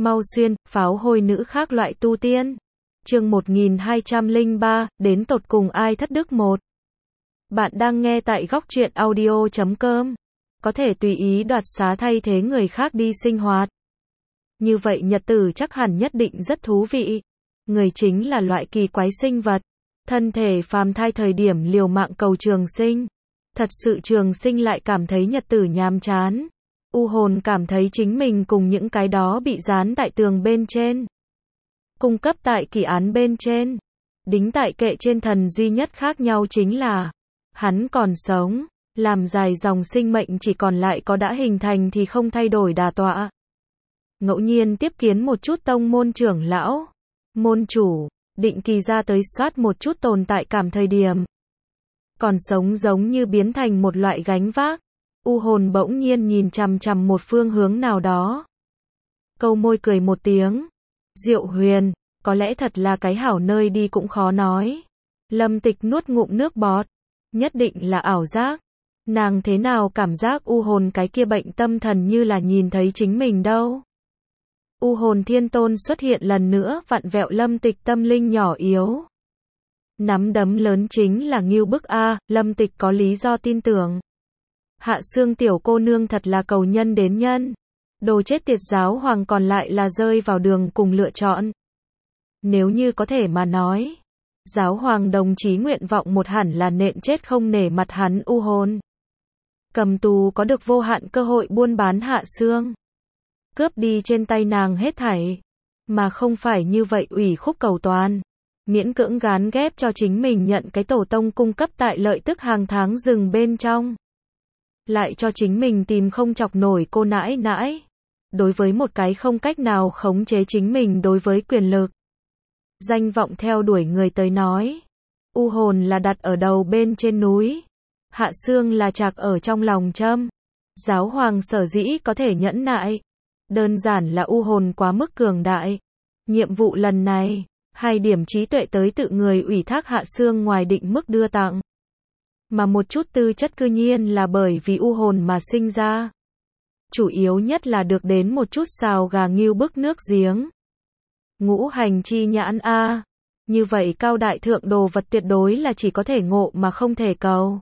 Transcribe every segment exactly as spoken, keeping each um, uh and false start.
Mau xuyên, pháo hôi nữ khác loại tu tiên. Chương một nghìn hai trăm lẻ ba, đến tột cùng ai thất đức một. Bạn đang nghe tại góc truyện audio chấm com. Có thể tùy ý đoạt xá thay thế người khác đi sinh hoạt. Như vậy nhật tử chắc hẳn nhất định rất thú vị. Người chính là loại kỳ quái sinh vật. Thân thể phàm thai thời điểm liều mạng cầu trường sinh. Thật sự trường sinh lại cảm thấy nhật tử nhàm chán. U hồn cảm thấy chính mình cùng những cái đó bị dán tại tường bên trên. Cung cấp tại kỳ án bên trên. Đính tại kệ trên thần duy nhất khác nhau chính là hắn còn sống. Làm dài dòng sinh mệnh chỉ còn lại có đã hình thành thì không thay đổi đà tọa. Ngẫu nhiên tiếp kiến một chút tông môn trưởng lão, môn chủ, định kỳ ra tới soát một chút tồn tại cảm thời điểm. Còn sống giống như biến thành một loại gánh vác. U hồn bỗng nhiên nhìn chằm chằm một phương hướng nào đó. Câu môi cười một tiếng. Diệu Huyền, có lẽ thật là cái hảo nơi đi cũng khó nói. Lâm Tịch nuốt ngụm nước bọt. Nhất định là ảo giác. Nàng thế nào cảm giác u hồn cái kia bệnh tâm thần như là nhìn thấy chính mình đâu. U hồn thiên tôn xuất hiện lần nữa vặn vẹo Lâm Tịch tâm linh nhỏ yếu. Nắm đấm lớn chính là ngưu bức a, Lâm Tịch có lý do tin tưởng. Hạ Xương tiểu cô nương thật là cầu nhân đến nhân. Đồ chết tiệt giáo hoàng còn lại là rơi vào đường cùng lựa chọn. Nếu như có thể mà nói, giáo hoàng đồng chí nguyện vọng một hẳn là nện chết không nể mặt hắn u hồn. Cầm tù có được vô hạn cơ hội buôn bán Hạ Xương. Cướp đi trên tay nàng hết thảy. Mà không phải như vậy ủy khúc cầu toàn. Miễn cưỡng gán ghép cho chính mình nhận cái tổ tông cung cấp tại lợi tức hàng tháng rừng bên trong. Lại cho chính mình tìm không chọc nổi cô nãi nãi. Đối với một cái không cách nào khống chế chính mình đối với quyền lực. Danh vọng theo đuổi người tới nói. U hồn là đặt ở đầu bên trên núi. Hạ Xương là chạc ở trong lòng châm. Giáo hoàng sở dĩ có thể nhẫn nại. Đơn giản là u hồn quá mức cường đại. Nhiệm vụ lần này, hai điểm trí tuệ tới tự người ủy thác Hạ Xương ngoài định mức đưa tặng. Mà một chút tư chất cư nhiên là bởi vì u hồn mà sinh ra. Chủ yếu nhất là được đến một chút xào gà ngưu bức nước giếng. Ngũ hành chi nhãn a, như vậy cao đại thượng đồ vật tuyệt đối là chỉ có thể ngộ mà không thể cầu.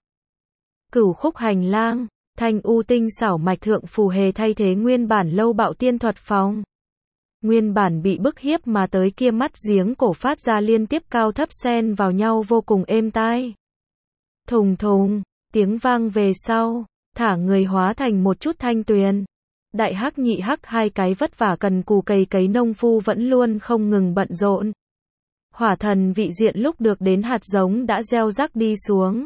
Cửu khúc hành lang, thanh u tinh xảo mạch thượng phù hề thay thế nguyên bản lâu bạo tiên thuật phòng. Nguyên bản bị bức hiếp mà tới kia mắt giếng cổ phát ra liên tiếp cao thấp xen vào nhau vô cùng êm tai. Thùng thùng, tiếng vang về sau, thả người hóa thành một chút thanh tuyền. Đại hắc nhị hắc hai cái vất vả cần cù cày cấy nông phu vẫn luôn không ngừng bận rộn. Hỏa thần vị diện lúc được đến hạt giống đã gieo rắc đi xuống.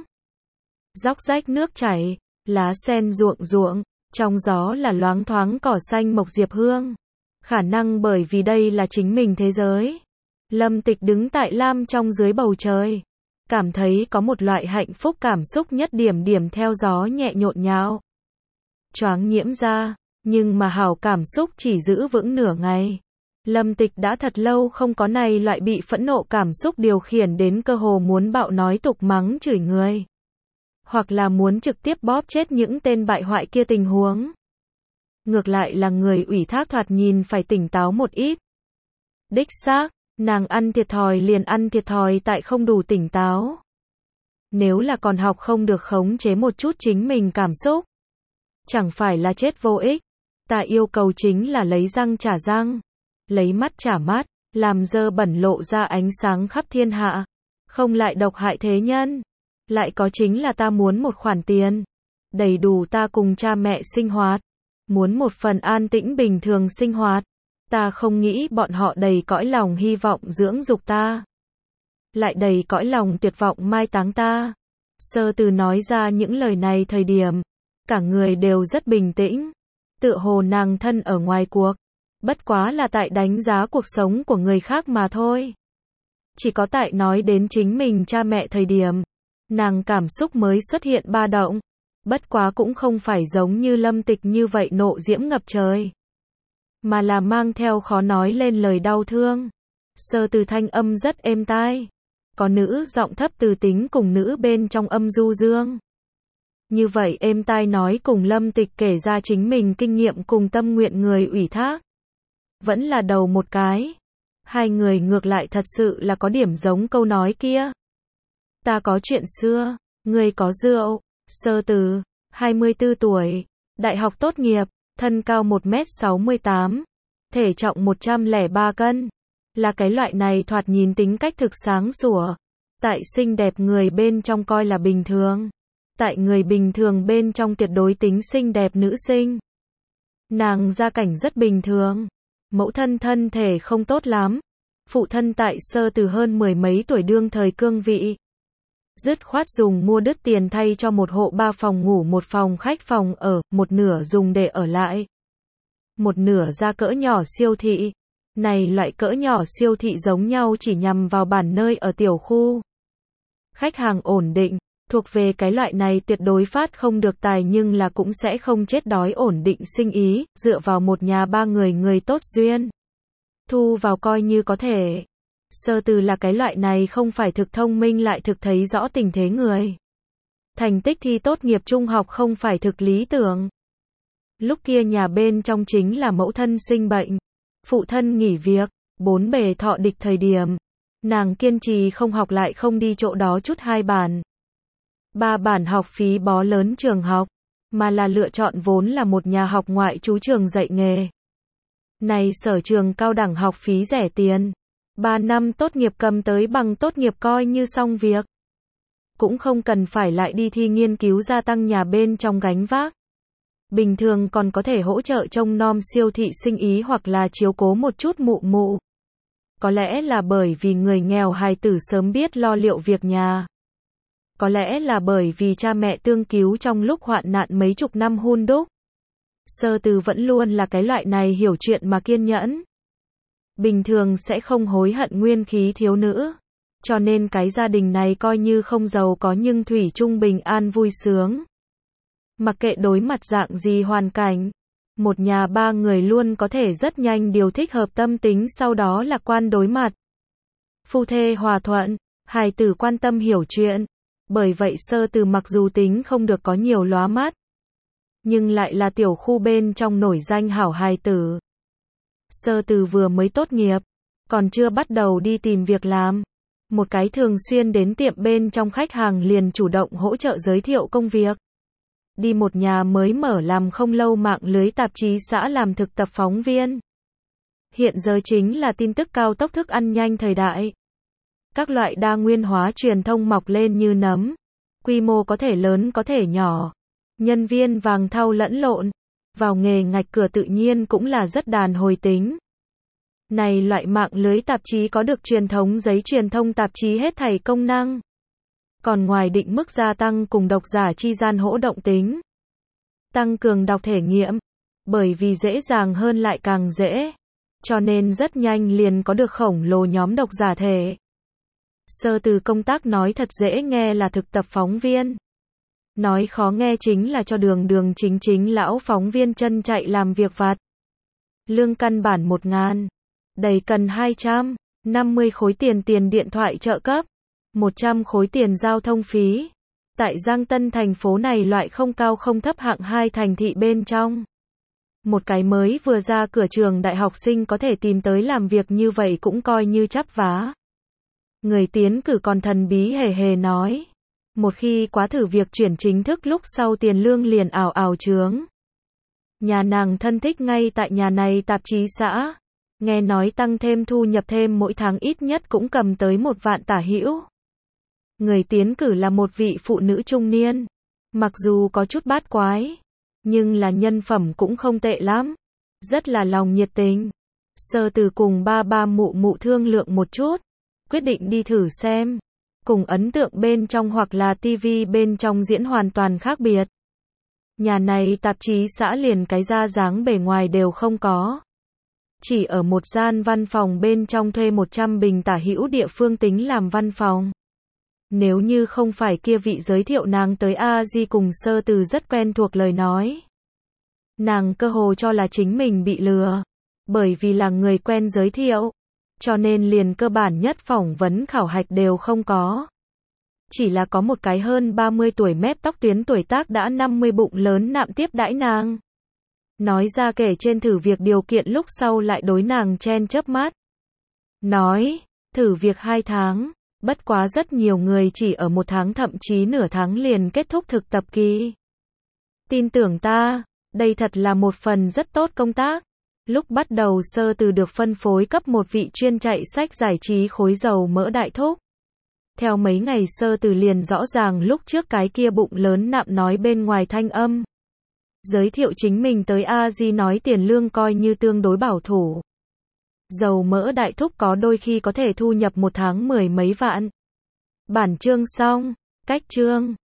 Róc rách nước chảy, lá sen ruộng ruộng, trong gió là loáng thoáng cỏ xanh mộc diệp hương. Khả năng bởi vì đây là chính mình thế giới. Lâm Tịch đứng tại lam trong dưới bầu trời. Cảm thấy có một loại hạnh phúc cảm xúc nhất điểm điểm theo gió nhẹ nhộn nhạo. Choáng nhiễm ra, nhưng mà hảo cảm xúc chỉ giữ vững nửa ngày. Lâm Tịch đã thật lâu không có này loại bị phẫn nộ cảm xúc điều khiển đến cơ hồ muốn bạo nói tục mắng chửi người. Hoặc là muốn trực tiếp bóp chết những tên bại hoại kia tình huống. Ngược lại là người ủy thác thoạt nhìn phải tỉnh táo một ít. Đích xác, nàng ăn thiệt thòi liền ăn thiệt thòi tại không đủ tỉnh táo. Nếu là còn học không được khống chế một chút chính mình cảm xúc. Chẳng phải là chết vô ích. Ta yêu cầu chính là lấy răng trả răng. Lấy mắt trả mắt, làm dơ bẩn lộ ra ánh sáng khắp thiên hạ. Không lại độc hại thế nhân. Lại có chính là ta muốn một khoản tiền. Đầy đủ ta cùng cha mẹ sinh hoạt. Muốn một phần an tĩnh bình thường sinh hoạt. Ta không nghĩ bọn họ đầy cõi lòng hy vọng dưỡng dục ta. Lại đầy cõi lòng tuyệt vọng mai táng ta. Sơ Từ nói ra những lời này thời điểm. Cả người đều rất bình tĩnh. Tựa hồ nàng thân ở ngoài cuộc. Bất quá là tại đánh giá cuộc sống của người khác mà thôi. Chỉ có tại nói đến chính mình cha mẹ thời điểm. Nàng cảm xúc mới xuất hiện ba động. Bất quá cũng không phải giống như Lâm Tịch như vậy nộ diễm ngập trời. Mà là mang theo khó nói lên lời đau thương. Sơ Từ thanh âm rất êm tai. Có nữ giọng thấp từ tính cùng nữ bên trong âm du dương. Như vậy êm tai nói cùng Lâm Tịch kể ra chính mình kinh nghiệm cùng tâm nguyện người ủy thác. vẫn là đầu một cái. Hai người ngược lại thật sự là có điểm giống câu nói kia. Ta có chuyện xưa, ngươi có rượu. Sơ Từ, hai mươi tư tuổi, đại học tốt nghiệp, thân cao một mét sáu mươi tám, thể trọng một trăm lẻ ba cân. Là cái loại này thoạt nhìn tính cách thực sáng sủa. Tại xinh đẹp người bên trong coi là bình thường. Tại người bình thường bên trong tuyệt đối tính xinh đẹp nữ sinh. Nàng gia cảnh rất bình thường. Mẫu thân thân thể không tốt lắm. Phụ thân tại Sơ Từ hơn mười mấy tuổi đương thời cương vị. Dứt khoát dùng mua đứt tiền thay cho một hộ ba phòng ngủ một phòng khách phòng ở, một nửa dùng để ở lại. Một nửa ra cỡ nhỏ siêu thị. Này loại cỡ nhỏ siêu thị giống nhau chỉ nhằm vào bản nơi ở tiểu khu. Khách hàng ổn định, thuộc về cái loại này tuyệt đối phát không được tài nhưng là cũng sẽ không chết đói ổn định sinh ý, dựa vào một nhà ba người người tốt duyên. Thu vào coi như có thể. Sơ Từ là cái loại này không phải thực thông minh lại thực thấy rõ tình thế người. Thành tích thi tốt nghiệp trung học không phải thực lý tưởng. Lúc kia nhà bên trong chính là mẫu thân sinh bệnh. Phụ thân nghỉ việc, bốn bề thọ địch thời điểm. Nàng kiên trì không học lại không đi chỗ đó chút hai bản. Ba bản học phí bó lớn trường học, mà là lựa chọn vốn là một nhà học ngoại trú trường dạy nghề. Này sở trường cao đẳng học phí rẻ tiền. Ba năm tốt nghiệp cầm tới bằng tốt nghiệp coi như xong việc. Cũng không cần phải lại đi thi nghiên cứu gia tăng nhà bên trong gánh vác. Bình thường còn có thể hỗ trợ trông nom siêu thị sinh ý hoặc là chiếu cố một chút mụ mụ. Có lẽ là bởi vì người nghèo hài tử sớm biết lo liệu việc nhà. Có lẽ là bởi vì cha mẹ tương cứu trong lúc hoạn nạn mấy chục năm hun đúc. Sơ Từ vẫn luôn là cái loại này hiểu chuyện mà kiên nhẫn. Bình thường sẽ không hối hận nguyên khí thiếu nữ. Cho nên cái gia đình này coi như không giàu có nhưng thủy chung bình an vui sướng. Mặc kệ đối mặt dạng gì hoàn cảnh, một nhà ba người luôn có thể rất nhanh điều thích hợp tâm tính sau đó lạc quan đối mặt. Phu thê hòa thuận, hài tử quan tâm hiểu chuyện. Bởi vậy Sơ Từ mặc dù tính không được có nhiều lóa mắt, nhưng lại là tiểu khu bên trong nổi danh hảo hài tử. Sơ Từ vừa mới tốt nghiệp, còn chưa bắt đầu đi tìm việc làm. Một cái thường xuyên đến tiệm bên trong khách hàng liền chủ động hỗ trợ giới thiệu công việc. Đi một nhà mới mở làm không lâu mạng lưới tạp chí xã làm thực tập phóng viên. Hiện giờ chính là tin tức cao tốc thức ăn nhanh thời đại. Các loại đa nguyên hóa truyền thông mọc lên như nấm. Quy mô có thể lớn có thể nhỏ. Nhân viên vàng thau lẫn lộn. Vào nghề ngạch cửa tự nhiên cũng là rất đàn hồi tính. Này loại mạng lưới tạp chí có được truyền thống giấy truyền thông tạp chí hết thảy công năng. Còn ngoài định mức gia tăng cùng độc giả chi gian hỗ động tính. Tăng cường đọc thể nghiệm. Bởi vì dễ dàng hơn lại càng dễ. Cho nên rất nhanh liền có được khổng lồ nhóm độc giả thể. Sơ Từ công tác nói thật dễ nghe là thực tập phóng viên. Nói khó nghe chính là cho đường đường chính chính lão phóng viên chân chạy làm việc vặt. Lương căn bản một ngàn. Đầy cần hai trăm năm mươi khối tiền tiền điện thoại trợ cấp. một trăm khối tiền giao thông phí. Tại Giang Tân thành phố này loại không cao không thấp hạng hai thành thị bên trong. Một cái mới vừa ra cửa trường đại học sinh có thể tìm tới làm việc như vậy cũng coi như chắp vá. Người tiến cử còn thần bí hề hề nói. Một khi quá thử việc chuyển chính thức lúc sau tiền lương liền ảo ảo chướng. Nhà nàng thân thích ngay tại nhà này tạp chí xã. Nghe nói tăng thêm thu nhập thêm mỗi tháng ít nhất cũng cầm tới một vạn tả hữu. Người tiến cử là một vị phụ nữ trung niên. Mặc dù có chút bát quái, nhưng là nhân phẩm cũng không tệ lắm. Rất là lòng nhiệt tình. Sơ Từ cùng ba ba mụ mụ thương lượng một chút. Quyết định đi thử xem. Cùng ấn tượng bên trong hoặc là tivi bên trong diễn hoàn toàn khác biệt. Nhà này tạp chí xã liền cái ra dáng bề ngoài đều không có. Chỉ ở một gian văn phòng bên trong thuê một trăm bình tả hữu địa phương tính làm văn phòng. Nếu như không phải kia vị giới thiệu nàng tới A Di cùng Sơ Từ rất quen thuộc lời nói. Nàng cơ hồ cho là chính mình bị lừa. Bởi vì là người quen giới thiệu. Cho nên liền cơ bản nhất phỏng vấn khảo hạch đều không có. Chỉ là có một cái hơn ba mươi tuổi mép tóc tuyến tuổi tác đã năm mươi bụng lớn nạm tiếp đãi nàng. Nói ra kể trên thử việc điều kiện lúc sau lại đối nàng chen chớp mắt. Nói, thử việc hai tháng, bất quá rất nhiều người chỉ ở một tháng thậm chí nửa tháng liền kết thúc thực tập kỳ. Tin tưởng ta, đây thật là một phần rất tốt công tác. Lúc bắt đầu Sơ Từ được phân phối cấp một vị chuyên chạy sách giải trí khối dầu mỡ đại thúc. Theo mấy ngày Sơ Từ liền rõ ràng lúc trước cái kia bụng lớn nạm nói bên ngoài thanh âm. Giới thiệu chính mình tới A Di nói tiền lương coi như tương đối bảo thủ. Dầu mỡ đại thúc có đôi khi có thể thu nhập một tháng mười mấy vạn. Bản chương xong, cách chương.